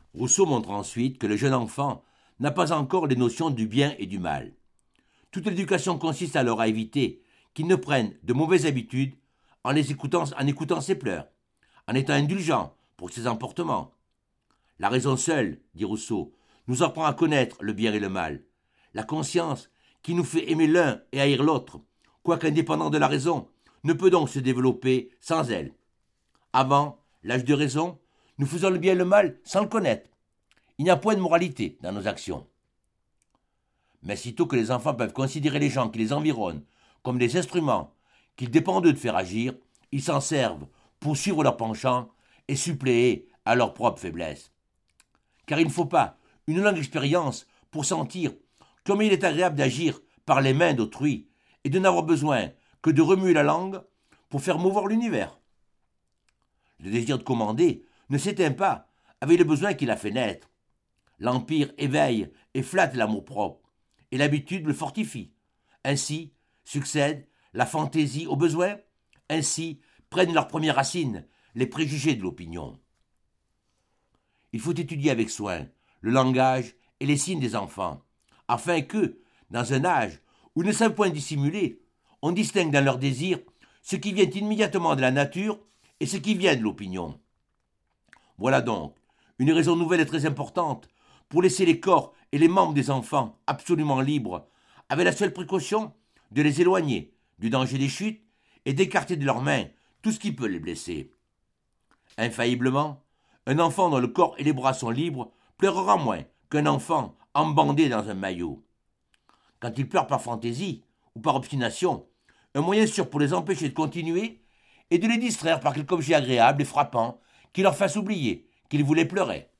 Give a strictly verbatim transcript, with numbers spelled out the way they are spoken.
Rousseau montre ensuite que le jeune enfant n'a pas encore les notions du bien et du mal. Toute l'éducation consiste alors à éviter qu'il ne prenne de mauvaises habitudes en, les écoutant, en écoutant ses pleurs, en étant indulgent pour ses emportements. La raison seule, dit Rousseau, nous apprend à connaître le bien et le mal. La conscience, qui nous fait aimer l'un et haïr l'autre, quoique indépendant de la raison, ne peut donc se développer sans elle. Avant l'âge de raison, nous faisons le bien et le mal sans le connaître. Il n'y a point de moralité dans nos actions. Mais sitôt que les enfants peuvent considérer les gens qui les environnent comme des instruments qu'il dépend d'eux de faire agir, ils s'en servent pour suivre leurs penchants et suppléer à leur propre faiblesse. Car il ne faut pas une longue expérience pour sentir comme il est agréable d'agir par les mains d'autrui et de n'avoir besoin que de remuer la langue pour faire mouvoir l'univers. Le désir de commander ne s'éteint pas avec le besoin qu'il a fait naître. L'empire éveille et flatte l'amour-propre, et l'habitude le fortifie. Ainsi succède la fantaisie au besoin, ainsi prennent leurs premières racines les préjugés de l'opinion. Il faut étudier avec soin le langage et les signes des enfants, afin que, dans un âge où ils ne savent point dissimuler, on distingue dans leurs désirs ce qui vient immédiatement de la nature et ce qui vient de l'opinion. Voilà donc une raison nouvelle et très importante pour laisser les corps et les membres des enfants absolument libres, avec la seule précaution de les éloigner du danger des chutes et d'écarter de leurs mains tout ce qui peut les blesser. Infailliblement, un enfant dont le corps et les bras sont libres pleurera moins qu'un enfant embandé dans un maillot. Quand ils pleurent par fantaisie ou par obstination, un moyen sûr pour les empêcher de continuer est de les distraire par quelque objet agréable et frappant qui leur fasse oublier qu'ils voulaient pleurer.